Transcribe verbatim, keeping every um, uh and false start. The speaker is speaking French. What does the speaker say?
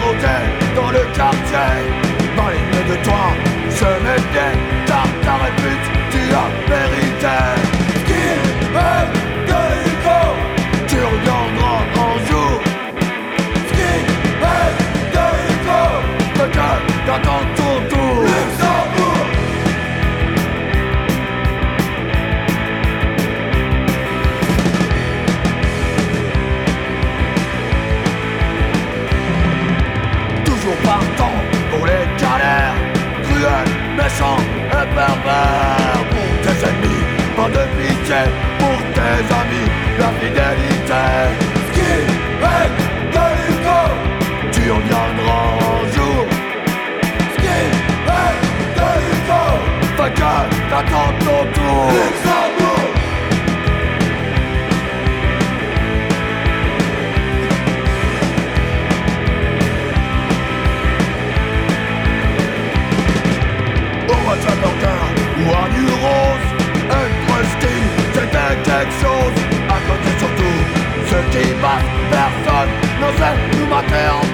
rôdait dans le quartier. Dans les nœuds de toi, je m'étais, car ta répute, tu as mérité. Skinhead de l'hélico, tu reviendras un jour. Skinhead de l'hélico, que t'attends ton tour. Luxembourg. Toujours partant pour les galères, cruels, méchants et pervers. Pour tes ennemis, pas de pitié. Pour tes amis, la fidélité. Skinhead de l'hélico, tu reviendras un jour. Skinhead de l'hélico, fais que t'attends ton tour. Luxembourg. Ou un nu rose, une prestige, c'était quelque chose. À côté surtout, ceux qui battent, personne n'osait nous mater en